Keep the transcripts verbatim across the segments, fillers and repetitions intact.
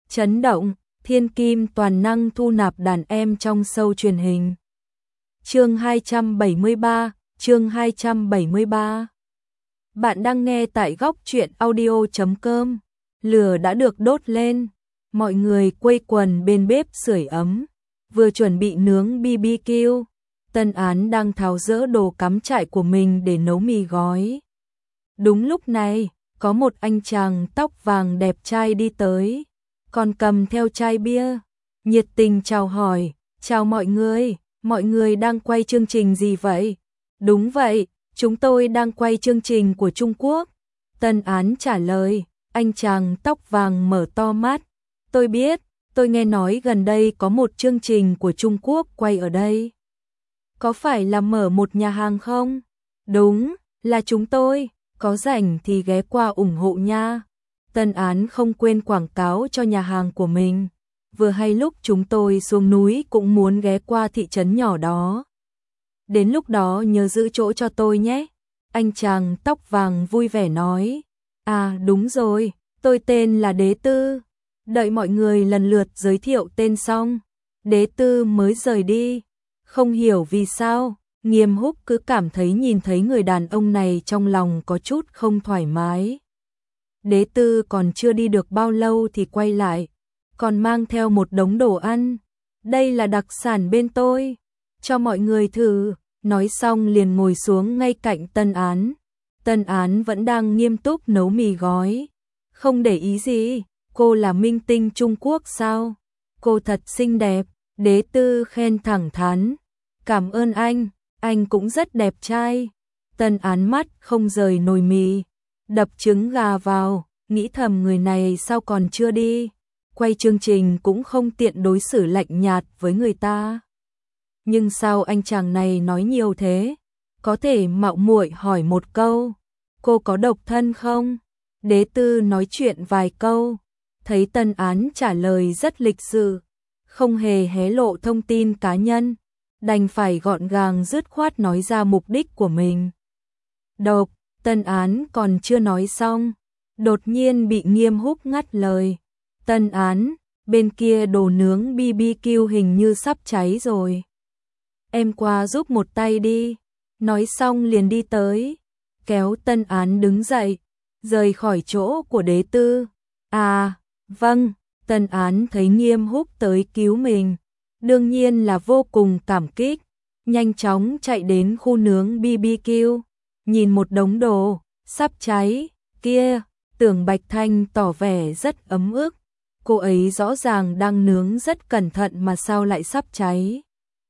Chấn động, thiên kim toàn năng thu nạp đàn em trong show truyền hình. Chương hai trăm bảy mươi ba, chương hai trăm bảy mươi ba. Bạn đang nghe tại góc truyện audio chấm com. Lửa đã được đốt lên, mọi người quây quần bên bếp sưởi ấm, vừa chuẩn bị nướng bê bê kiu. Tân Án đang tháo dỡ đồ cắm trại của mình để nấu mì gói. Đúng lúc này, có một anh chàng tóc vàng đẹp trai đi tới, còn cầm theo chai bia, nhiệt tình chào hỏi, chào mọi người, mọi người đang quay chương trình gì vậy? Đúng vậy, chúng tôi đang quay chương trình của Trung Quốc. Tân Án trả lời, anh chàng tóc vàng mở to mắt, tôi biết, tôi nghe nói gần đây có một chương trình của Trung Quốc quay ở đây. Có phải là mở một nhà hàng không? Đúng, là chúng tôi, có rảnh thì ghé qua ủng hộ nha. Tân Án không quên quảng cáo cho nhà hàng của mình. Vừa hay lúc chúng tôi xuống núi cũng muốn ghé qua thị trấn nhỏ đó. Đến lúc đó nhớ giữ chỗ cho tôi nhé. Anh chàng tóc vàng vui vẻ nói. À đúng rồi, tôi tên là Đế Tư. Đợi mọi người lần lượt giới thiệu tên xong, Đế Tư mới rời đi. Không hiểu vì sao, Nghiêm Húc cứ cảm thấy nhìn thấy người đàn ông này trong lòng có chút không thoải mái. Đế Tư còn chưa đi được bao lâu thì quay lại, còn mang theo một đống đồ ăn. Đây là đặc sản bên tôi, cho mọi người thử. Nói xong liền ngồi xuống ngay cạnh Tân Án. Tân Án vẫn đang nghiêm túc nấu mì gói. Không để ý gì, cô là minh tinh Trung Quốc sao? Cô thật xinh đẹp. Đế Tư khen thẳng thắn. Cảm ơn anh, anh cũng rất đẹp trai. Tân Án mắt không rời nồi mì, đập trứng gà vào, nghĩ thầm người này sao còn chưa đi. Quay chương trình cũng không tiện đối xử lạnh nhạt với người ta. Nhưng sao anh chàng này nói nhiều thế? Có thể mạo muội hỏi một câu, cô có độc thân không? Đế Tư nói chuyện vài câu, thấy Tân Án trả lời rất lịch sự, không hề hé lộ thông tin cá nhân, đành phải gọn gàng dứt khoát nói ra mục đích của mình. Độc, Tân Án còn chưa nói xong, đột nhiên bị Nghiêm Húc ngắt lời. Tân Án, bên kia đồ nướng bê bê kiu hình như sắp cháy rồi. Em qua giúp một tay đi. Nói xong liền đi tới, kéo Tân Án đứng dậy, rời khỏi chỗ của Đế Tư. À, vâng. Tân Án thấy Nghiêm Húc tới cứu mình, đương nhiên là vô cùng cảm kích, nhanh chóng chạy đến khu nướng bê bê kiu, nhìn một đống đồ sắp cháy kia, Tưởng Bạch Thanh tỏ vẻ rất ấm ức. Cô ấy rõ ràng đang nướng rất cẩn thận mà sao lại sắp cháy.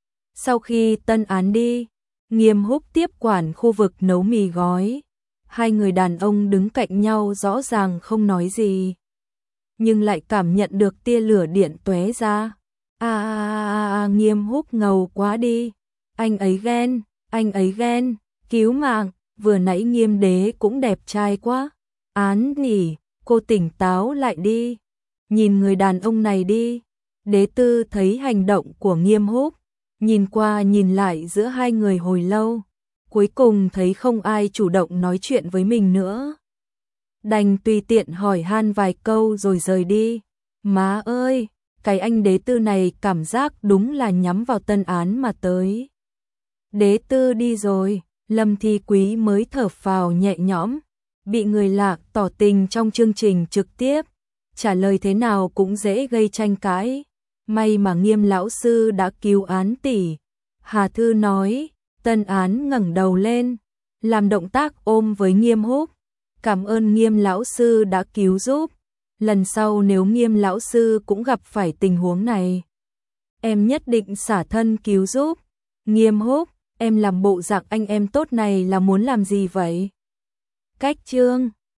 Sau khi Tân Án đi, Nghiêm Húc tiếp quản khu vực nấu mì gói. Hai người đàn ông đứng cạnh nhau rõ ràng không nói gì, nhưng lại cảm nhận được tia lửa điện tóe ra. À, à, à, à, Nghiêm Húc ngầu quá đi. Anh ấy ghen, anh ấy ghen, cứu mạng, vừa nãy Nghiêm Đế cũng đẹp trai quá. Án nhỉ, cô tỉnh táo lại đi. Nhìn người đàn ông này đi. Đế Tư thấy hành động của Nghiêm Húc, nhìn qua nhìn lại giữa hai người hồi lâu, cuối cùng thấy không ai chủ động nói chuyện với mình nữa, đành tùy tiện hỏi han vài câu rồi rời đi. Má ơi, cái anh Đế Tư này cảm giác đúng là nhắm vào Tân Án mà tới. Đế Tư đi rồi, Lâm Thi Quý mới thở phào nhẹ nhõm, bị người lạ tỏ tình trong chương trình trực tiếp, trả lời thế nào cũng dễ gây tranh cãi. May mà Nghiêm lão sư đã cứu Án tỷ. Hà Thư nói. Tân Án ngẩng đầu lên, làm động tác ôm với Nghiêm Húc. Cảm ơn Nghiêm lão sư đã cứu giúp. Lần sau nếu Nghiêm lão sư cũng gặp phải tình huống này, em nhất định xả thân cứu giúp. Nghiêm Húc, em làm bộ dạng anh em tốt này là muốn làm gì vậy? Cách chương